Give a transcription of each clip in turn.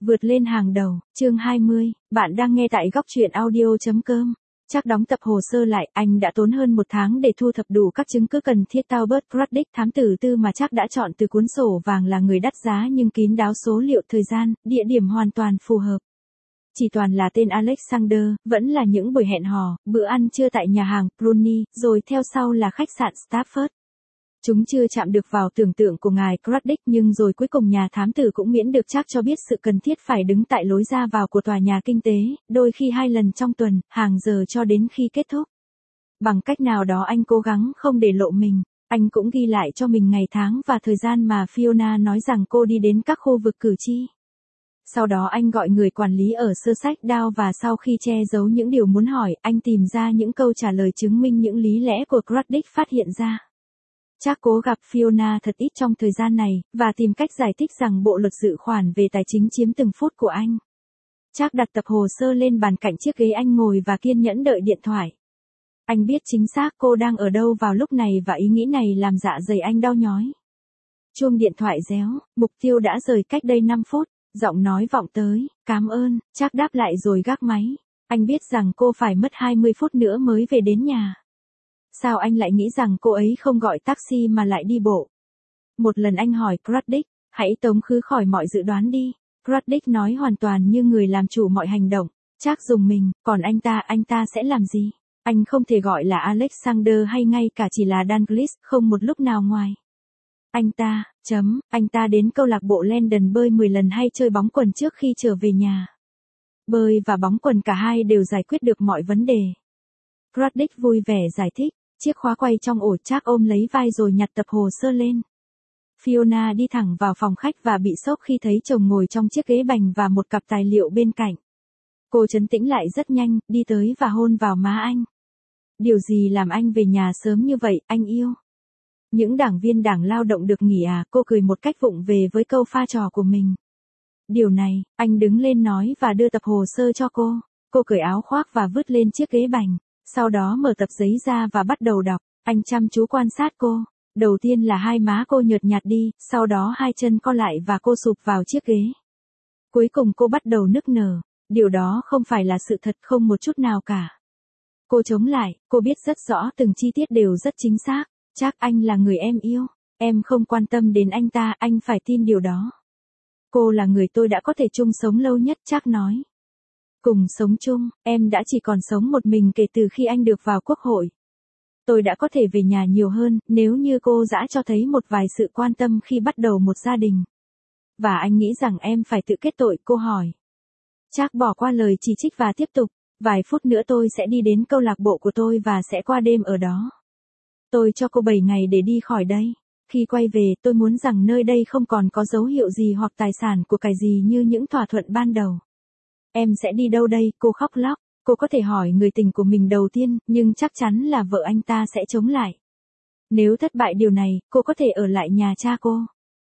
Vượt lên hàng đầu, chương 20, bạn đang nghe tại góc truyện audio.com. Chắc đóng tập hồ sơ lại, anh đã tốn hơn một tháng để thu thập đủ các chứng cứ cần thiết. Talbot Braddick, thám tử tư mà chắc đã chọn từ cuốn sổ vàng, là người đắt giá nhưng kín đáo, số liệu, thời gian, địa điểm hoàn toàn phù hợp. Chỉ toàn là tên Alexander, vẫn là những buổi hẹn hò, bữa ăn trưa tại nhà hàng Bruni, rồi theo sau là khách sạn Stafford. Chúng chưa chạm được vào tưởng tượng của ngài Braddick, nhưng rồi cuối cùng nhà thám tử cũng miễn được chắc cho biết sự cần thiết phải đứng tại lối ra vào của tòa nhà kinh tế, đôi khi 2 lần trong tuần, hàng giờ cho đến khi kết thúc. Bằng cách nào đó anh cố gắng không để lộ mình. Anh cũng ghi lại cho mình ngày tháng và thời gian mà Fiona nói rằng cô đi đến các khu vực cử tri. Sau đó anh gọi người quản lý ở Sussex Downs và sau khi che giấu những điều muốn hỏi, anh tìm ra những câu trả lời chứng minh những lý lẽ của Braddick phát hiện ra. Chắc cố gặp Fiona thật ít trong thời gian này, và tìm cách giải thích rằng bộ luật dự khoản về tài chính chiếm từng phút của anh. Chắc đặt tập hồ sơ lên bàn cạnh chiếc ghế anh ngồi và kiên nhẫn đợi điện thoại. Anh biết chính xác cô đang ở đâu vào lúc này và ý nghĩ này làm dạ dày anh đau nhói. Chuông điện thoại réo, mục tiêu đã rời cách đây 5 phút, giọng nói vọng tới, "Cảm ơn", Chắc đáp lại rồi gác máy. Anh biết rằng cô phải mất 20 phút nữa mới về đến nhà. Sao anh lại nghĩ rằng cô ấy không gọi taxi mà lại đi bộ? Một lần anh hỏi Braddick, "Hãy tống khứ khỏi mọi dự đoán đi." Braddick nói hoàn toàn như người làm chủ mọi hành động. Chắc dùng mình, còn anh ta sẽ làm gì? Anh không thể gọi là Alexander hay ngay cả chỉ là Dalglish, không một lúc nào ngoài. Anh ta đến câu lạc bộ London bơi 10 lần hay chơi bóng quần trước khi trở về nhà. Bơi và bóng quần cả hai đều giải quyết được mọi vấn đề. Braddick vui vẻ giải thích. Chiếc khóa quay trong ổ, Chắc ôm lấy vai rồi nhặt tập hồ sơ lên. Fiona đi thẳng vào phòng khách và bị sốc khi thấy chồng ngồi trong chiếc ghế bành và một cặp tài liệu bên cạnh. Cô trấn tĩnh lại rất nhanh, đi tới và hôn vào má anh. "Điều gì làm anh về nhà sớm như vậy, anh yêu? Những đảng viên Đảng Lao động được nghỉ à?" Cô cười một cách vụng về với câu pha trò của mình. "Điều này", anh đứng lên nói và đưa tập hồ sơ cho cô. Cô cởi áo khoác và vứt lên chiếc ghế bành. Sau đó mở tập giấy ra và bắt đầu đọc. Anh chăm chú quan sát cô. Đầu tiên là hai má cô nhợt nhạt đi, sau đó hai chân co lại và cô sụp vào chiếc ghế. Cuối cùng cô bắt đầu nức nở. Điều đó không phải là sự thật, không một chút nào cả. Cô chống lại, cô biết rất rõ từng chi tiết đều rất chính xác. "Chắc anh là người em yêu. Em không quan tâm đến anh ta, anh phải tin điều đó." "Cô là người tôi đã có thể chung sống lâu nhất", Chắc nói. "Cùng sống chung, em đã chỉ còn sống một mình kể từ khi anh được vào quốc hội. Tôi đã có thể về nhà nhiều hơn, nếu như cô đã cho thấy một vài sự quan tâm khi bắt đầu một gia đình. Và anh nghĩ rằng em phải tự kết tội", cô hỏi. Chắc bỏ qua lời chỉ trích và tiếp tục. "Vài phút nữa tôi sẽ đi đến câu lạc bộ của tôi và sẽ qua đêm ở đó. Tôi cho cô 7 ngày để đi khỏi đây. Khi quay về, tôi muốn rằng nơi đây không còn có dấu hiệu gì hoặc tài sản của cải gì như những thỏa thuận ban đầu." "Em sẽ đi đâu đây?" Cô khóc lóc. Cô có thể hỏi người tình của mình đầu tiên, nhưng chắc chắn là vợ anh ta sẽ chống lại. Nếu thất bại điều này, cô có thể ở lại nhà cha cô.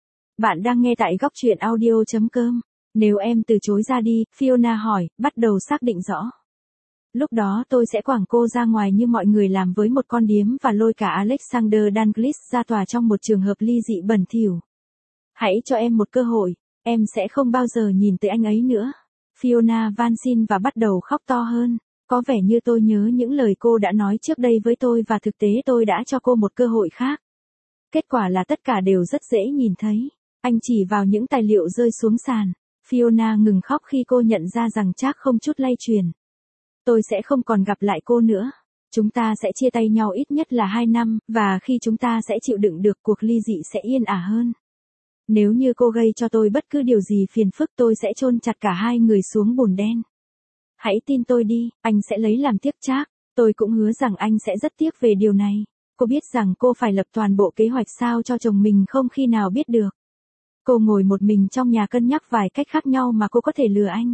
Bạn đang nghe tại góc truyện audio.com. "Nếu em từ chối ra đi", Fiona hỏi, bắt đầu xác định rõ. "Lúc đó tôi sẽ quẳng cô ra ngoài như mọi người làm với một con điếm và lôi cả Alexander Dalglish ra tòa trong một trường hợp ly dị bẩn thỉu. Hãy cho em một cơ hội, em sẽ không bao giờ nhìn tới anh ấy nữa." Fiona van xin và bắt đầu khóc to hơn. "Có vẻ như tôi nhớ những lời cô đã nói trước đây với tôi và thực tế tôi đã cho cô một cơ hội khác. Kết quả là tất cả đều rất dễ nhìn thấy." Anh chỉ vào những tài liệu rơi xuống sàn. Fiona ngừng khóc khi cô nhận ra rằng Chắc không chút lay chuyển. "Tôi sẽ không còn gặp lại cô nữa. Chúng ta sẽ chia tay nhau ít nhất là 2 năm, và khi chúng ta sẽ chịu đựng được, cuộc ly dị sẽ yên ả hơn. Nếu như cô gây cho tôi bất cứ điều gì phiền phức, tôi sẽ chôn chặt cả hai người xuống bùn đen. Hãy tin tôi đi, anh sẽ lấy làm tiếc." Chắc, "Tôi cũng hứa rằng anh sẽ rất tiếc về điều này." Cô biết rằng cô phải lập toàn bộ kế hoạch sao cho chồng mình không khi nào biết được. Cô ngồi một mình trong nhà cân nhắc vài cách khác nhau mà cô có thể lừa anh.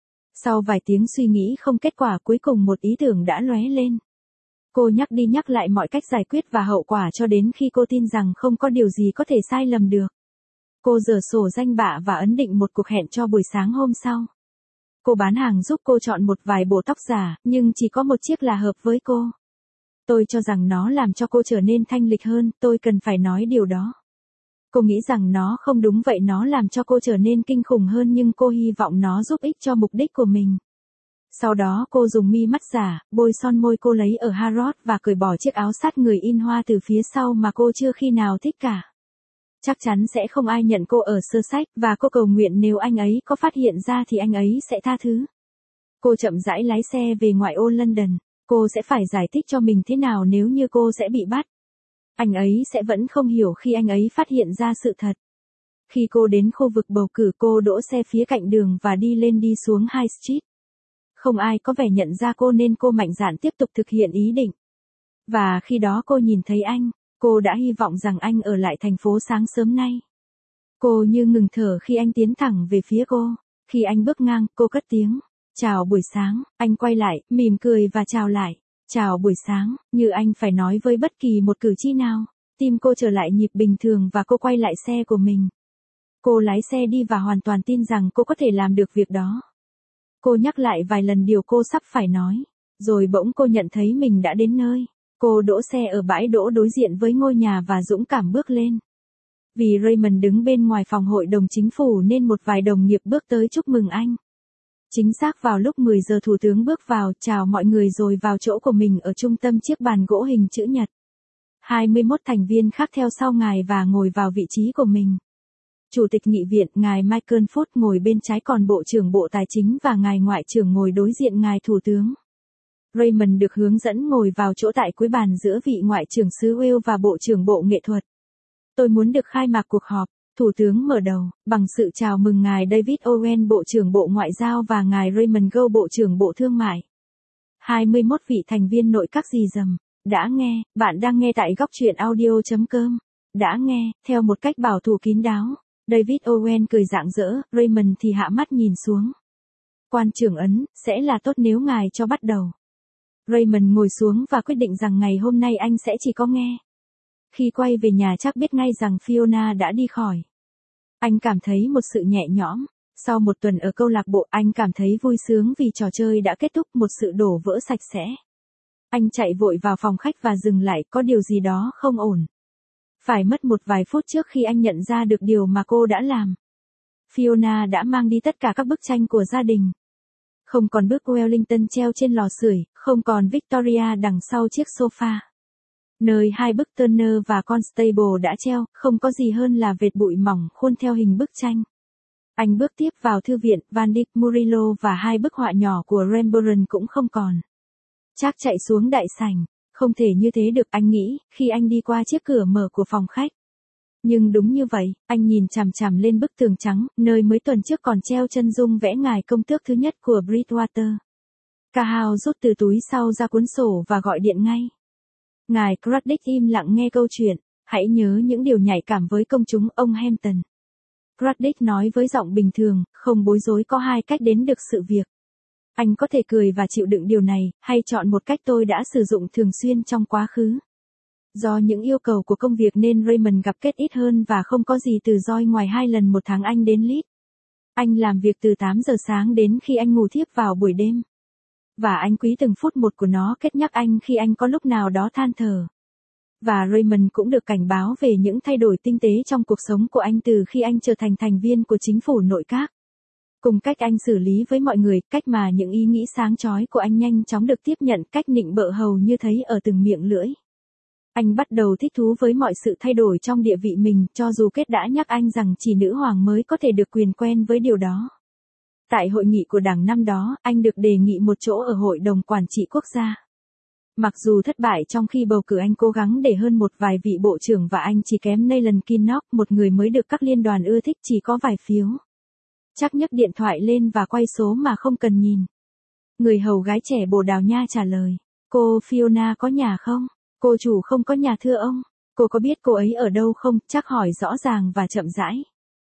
Sau vài tiếng suy nghĩ không kết quả, cuối cùng một ý tưởng đã lóe lên. Cô nhắc đi nhắc lại mọi cách giải quyết và hậu quả cho đến khi cô tin rằng không có điều gì có thể sai lầm được. Cô dở sổ danh bạ và ấn định một cuộc hẹn cho buổi sáng hôm sau. Cô bán hàng giúp cô chọn một vài bộ tóc giả, nhưng chỉ có một chiếc là hợp với cô. "Tôi cho rằng nó làm cho cô trở nên thanh lịch hơn, tôi cần phải nói điều đó." Cô nghĩ rằng nó không đúng vậy, nó làm cho cô trở nên kinh khủng hơn, nhưng cô hy vọng nó giúp ích cho mục đích của mình. Sau đó cô dùng mi mắt giả, bôi son môi, cô lấy ở Harrods và cởi bỏ chiếc áo sát người in hoa từ phía sau mà cô chưa khi nào thích cả. Chắc chắn sẽ không ai nhận cô ở Sussex, và cô cầu nguyện nếu anh ấy có phát hiện ra thì anh ấy sẽ tha thứ. Cô chậm rãi lái xe về ngoại ô London. Cô sẽ phải giải thích cho mình thế nào nếu như cô sẽ bị bắt. Anh ấy sẽ vẫn không hiểu khi anh ấy phát hiện ra sự thật. Khi cô đến khu vực bầu cử, cô đỗ xe phía cạnh đường và đi lên đi xuống High Street. Không ai có vẻ nhận ra cô nên cô mạnh dạn tiếp tục thực hiện ý định. Và khi đó cô nhìn thấy anh, cô đã hy vọng rằng anh ở lại thành phố sáng sớm nay. Cô như ngừng thở khi anh tiến thẳng về phía cô. Khi anh bước ngang, cô cất tiếng. Chào buổi sáng, anh quay lại, mỉm cười và chào lại. Chào buổi sáng, như anh phải nói với bất kỳ một cử chỉ nào. Tim cô trở lại nhịp bình thường và cô quay lại xe của mình. Cô lái xe đi và hoàn toàn tin rằng cô có thể làm được việc đó. Cô nhắc lại vài lần điều cô sắp phải nói. Rồi bỗng cô nhận thấy mình đã đến nơi. Cô đỗ xe ở bãi đỗ đối diện với ngôi nhà và dũng cảm bước lên. Vì Raymond đứng bên ngoài phòng hội đồng chính phủ nên một vài đồng nghiệp bước tới chúc mừng anh. Chính xác vào lúc 10 giờ Thủ tướng bước vào, chào mọi người rồi vào chỗ của mình ở trung tâm chiếc bàn gỗ hình chữ nhật. 21 thành viên khác theo sau ngài và ngồi vào vị trí của mình. Chủ tịch nghị viện, ngài Michael Foot ngồi bên trái, còn Bộ trưởng Bộ Tài chính và ngài Ngoại trưởng ngồi đối diện ngài Thủ tướng. Raymond được hướng dẫn ngồi vào chỗ tại cuối bàn giữa vị Ngoại trưởng xứ Wales và Bộ trưởng Bộ Nghệ thuật. Tôi muốn được khai mạc cuộc họp. Thủ tướng mở đầu, bằng sự chào mừng ngài David Owen Bộ trưởng Bộ Ngoại giao và ngài Raymond Gow Bộ trưởng Bộ Thương mại. 21 vị thành viên nội các rì rầm. Đã nghe, bạn đang nghe tại góc truyện audio.com. Đã nghe, theo một cách bảo thủ kín đáo. David Owen cười rạng rỡ, Raymond thì hạ mắt nhìn xuống. Quan trưởng ấn, sẽ là tốt nếu ngài cho bắt đầu. Raymond ngồi xuống và quyết định rằng ngày hôm nay anh sẽ chỉ có nghe. Khi quay về nhà chắc biết ngay rằng Fiona đã đi khỏi. Anh cảm thấy một sự nhẹ nhõm. Sau một tuần ở câu lạc bộ, anh cảm thấy vui sướng vì trò chơi đã kết thúc, một sự đổ vỡ sạch sẽ. Anh chạy vội vào phòng khách và dừng lại, có điều gì đó không ổn. Phải mất một vài phút trước khi anh nhận ra được điều mà cô đã làm. Fiona đã mang đi tất cả các bức tranh của gia đình. Không còn bức Wellington treo trên lò sưởi, không còn Victoria đằng sau chiếc sofa. Nơi hai bức Turner và Constable đã treo, không có gì hơn là vệt bụi mỏng khuôn theo hình bức tranh. Anh bước tiếp vào thư viện, Van Dyck, Murillo và hai bức họa nhỏ của Rembrandt cũng không còn. Trác chạy xuống đại sảnh. Không thể như thế được, anh nghĩ, khi anh đi qua chiếc cửa mở của phòng khách. Nhưng đúng như vậy, anh nhìn chằm chằm lên bức tường trắng, nơi mấy tuần trước còn treo chân dung vẽ ngài công tước thứ nhất của Bridgewater. Cahill rút từ túi sau ra cuốn sổ và gọi điện ngay. Ngài Craddock im lặng nghe câu chuyện. Hãy nhớ những điều nhạy cảm với công chúng, ông Hampton. Craddock nói với giọng bình thường, không bối rối, có hai cách đến được sự việc. Anh có thể cười và chịu đựng điều này, hay chọn một cách tôi đã sử dụng thường xuyên trong quá khứ. Do những yêu cầu của công việc nên Raymond gặp Kate ít hơn và không có gì từ Joy ngoài 2 lần một tháng anh đến Leeds. Anh làm việc từ 8 giờ sáng đến khi anh ngủ thiếp vào buổi đêm. Và anh quý từng phút một của nó. Kate nhắc anh khi anh có lúc nào đó than thở. Và Raymond cũng được cảnh báo về những thay đổi tinh tế trong cuộc sống của anh từ khi anh trở thành thành viên của chính phủ nội các. Cùng cách anh xử lý với mọi người, cách mà những ý nghĩ sáng chói của anh nhanh chóng được tiếp nhận, cách nịnh bợ hầu như thấy ở từng miệng lưỡi. Anh bắt đầu thích thú với mọi sự thay đổi trong địa vị mình, cho dù Kate đã nhắc anh rằng chỉ nữ hoàng mới có thể được quyền quen với điều đó. Tại hội nghị của đảng năm đó, anh được đề nghị một chỗ ở Hội đồng Quản trị Quốc gia. Mặc dù thất bại trong khi bầu cử, anh cố gắng để hơn một vài vị bộ trưởng và anh chỉ kém Neil Kinnock, một người mới được các liên đoàn ưa thích, chỉ có vài phiếu. Chắc nhấc điện thoại lên và quay số mà không cần nhìn. Người hầu gái trẻ Bồ Đào Nha trả lời. Cô Fiona có nhà không? Cô chủ không có nhà thưa ông. Cô có biết cô ấy ở đâu không? Chắc hỏi rõ ràng và chậm rãi.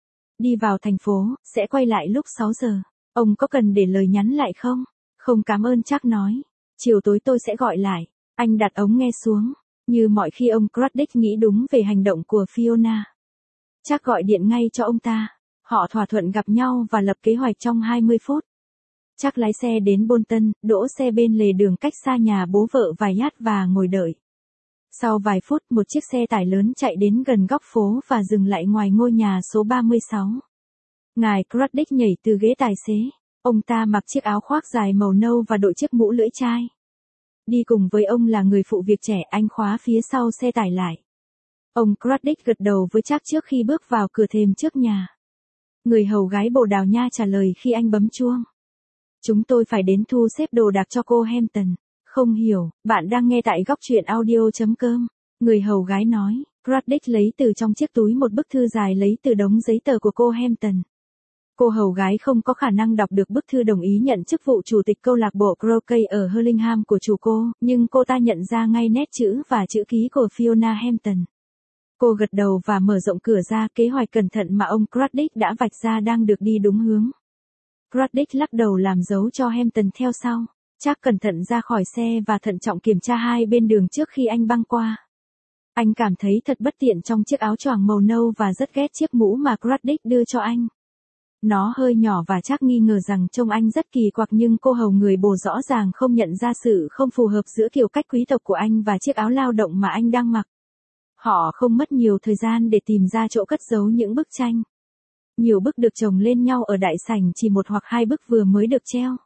Đi vào thành phố, sẽ quay lại lúc 6 giờ. Ông có cần để lời nhắn lại không? Không cảm ơn, Chắc nói. Chiều tối tôi sẽ gọi lại. Anh đặt ống nghe xuống. Như mọi khi, ông Craddock nghĩ đúng về hành động của Fiona. Chắc gọi điện ngay cho ông ta. Họ thỏa thuận gặp nhau và lập kế hoạch trong 20 phút. Chắc lái xe đến Bolton, đỗ xe bên lề đường cách xa nhà bố vợ vài nhát và ngồi đợi. Sau vài phút, một chiếc xe tải lớn chạy đến gần góc phố và dừng lại ngoài ngôi nhà số 36. Ngài Craddock nhảy từ ghế tài xế. Ông ta mặc chiếc áo khoác dài màu nâu và đội chiếc mũ lưỡi chai. Đi cùng với ông là người phụ việc trẻ, anh khóa phía sau xe tải lại. Ông Craddock gật đầu với Jack trước khi bước vào cửa thềm trước nhà. Người hầu gái Bồ Đào Nha trả lời khi anh bấm chuông. Chúng tôi phải đến thu xếp đồ đạc cho cô Hampton. Không hiểu, bạn đang nghe tại góc truyện audio.com. Người hầu gái nói, Craddock lấy từ trong chiếc túi một bức thư dài lấy từ đống giấy tờ của cô Hampton. Cô hầu gái không có khả năng đọc được bức thư đồng ý nhận chức vụ chủ tịch câu lạc bộ croquet ở Hurlingham của chủ cô, nhưng cô ta nhận ra ngay nét chữ và chữ ký của Fiona Hampton. Cô gật đầu và mở rộng cửa ra, kế hoạch cẩn thận mà ông Craddock đã vạch ra đang được đi đúng hướng. Craddock lắc đầu làm dấu cho Hampton theo sau. Jack cẩn thận ra khỏi xe và thận trọng kiểm tra hai bên đường trước khi anh băng qua. Anh cảm thấy thật bất tiện trong chiếc áo choàng màu nâu và rất ghét chiếc mũ mà Craddock đưa cho anh. Nó hơi nhỏ và Jack nghi ngờ rằng trông anh rất kỳ quặc, nhưng cô hầu người Bồ rõ ràng không nhận ra sự không phù hợp giữa kiểu cách quý tộc của anh và chiếc áo lao động mà anh đang mặc. Họ không mất nhiều thời gian để tìm ra chỗ cất giấu những bức tranh. Nhiều bức được chồng lên nhau ở đại sảnh, chỉ một hoặc hai bức vừa mới được treo.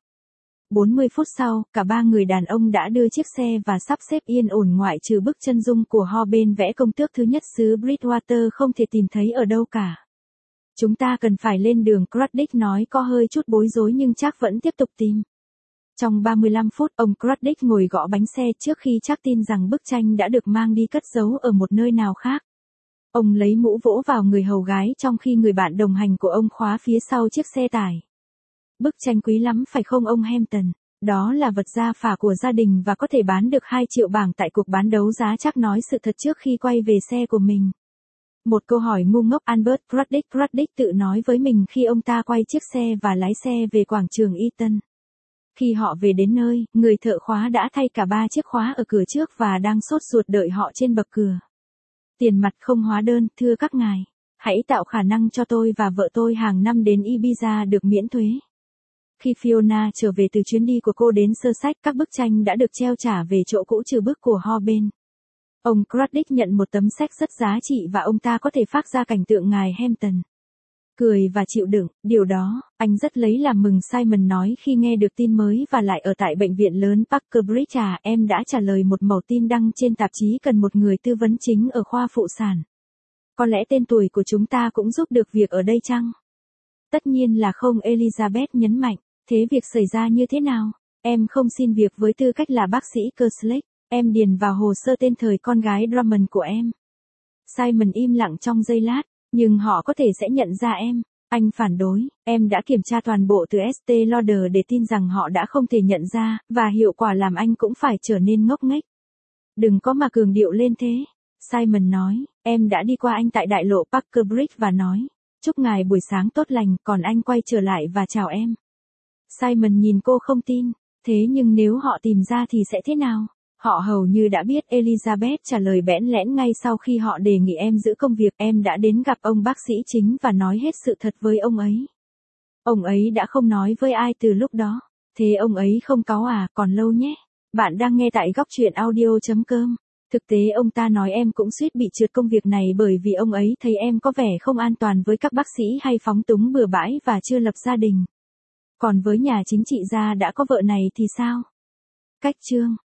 40 phút sau, cả ba người đàn ông đã đưa chiếc xe và sắp xếp yên ổn, ngoại trừ bức chân dung của Ho bên vẽ công tước thứ nhất xứ Bridgewater không thể tìm thấy ở đâu cả. Chúng ta cần phải lên đường, Craddock nói có hơi chút bối rối, nhưng Jack vẫn tiếp tục tìm. Trong 35 phút, ông Craddock ngồi gõ bánh xe trước khi Jack tin rằng bức tranh đã được mang đi cất giấu ở một nơi nào khác. Ông lấy mũ vỗ vào người hầu gái trong khi người bạn đồng hành của ông khóa phía sau chiếc xe tải. Bức tranh quý lắm phải không ông Hampton? Đó là vật gia phả của gia đình và có thể bán được 2 triệu bảng tại cuộc bán đấu giá. Jack nói sự thật trước khi quay về xe của mình. Một câu hỏi ngu ngốc, Albert Craddock tự nói với mình khi ông ta quay chiếc xe và lái xe về quảng trường Eton. Khi họ về đến nơi, người thợ khóa đã thay cả 3 chiếc khóa ở cửa trước và đang sốt ruột đợi họ trên bậc cửa. Tiền mặt không hóa đơn, thưa các ngài. Hãy tạo khả năng cho tôi và vợ tôi hàng năm đến Ibiza được miễn thuế. Khi Fiona trở về từ chuyến đi của cô đến Sussex, các bức tranh đã được treo trả về chỗ cũ trừ bức của Ho bên. Ông Craddock nhận một tấm séc rất giá trị và ông ta có thể phác ra cảnh tượng ngài Hampton. Cười và chịu đựng, điều đó, anh rất lấy làm mừng, Simon nói khi nghe được tin mới và lại ở tại bệnh viện lớn Parkerbridge. Em đã trả lời một mẩu tin đăng trên tạp chí cần một người tư vấn chính ở khoa phụ sản. Có lẽ tên tuổi của chúng ta cũng giúp được việc ở đây chăng? Tất nhiên là không, Elizabeth nhấn mạnh. Thế việc xảy ra như thế nào? Em không xin việc với tư cách là bác sĩ Kerslake. Em điền vào hồ sơ tên thời con gái Drummond của em. Simon im lặng trong giây lát, nhưng họ có thể sẽ nhận ra em. Anh phản đối, em đã kiểm tra toàn bộ từ Estée Lauder để tin rằng họ đã không thể nhận ra, và hiệu quả làm anh cũng phải trở nên ngốc nghếch. Đừng có mà cường điệu lên thế. Simon nói, em đã đi qua anh tại đại lộ Parkerbridge và nói, chúc ngài buổi sáng tốt lành, còn anh quay trở lại và chào em. Simon nhìn cô không tin, thế nhưng nếu họ tìm ra thì sẽ thế nào? Họ hầu như đã biết, Elizabeth trả lời bẽn lẽn. Ngay sau khi họ đề nghị em giữ công việc, em đã đến gặp ông bác sĩ chính và nói hết sự thật với ông ấy. Ông ấy đã không nói với ai từ lúc đó. Thế ông ấy không cáu à? Còn lâu nhé. Bạn đang nghe tại góc truyện audio.com. Thực tế ông ta nói em cũng suýt bị trượt công việc này bởi vì ông ấy thấy em có vẻ không an toàn với các bác sĩ hay phóng túng bừa bãi và chưa lập gia đình. Còn với nhà chính trị gia đã có vợ này thì sao? Cách chương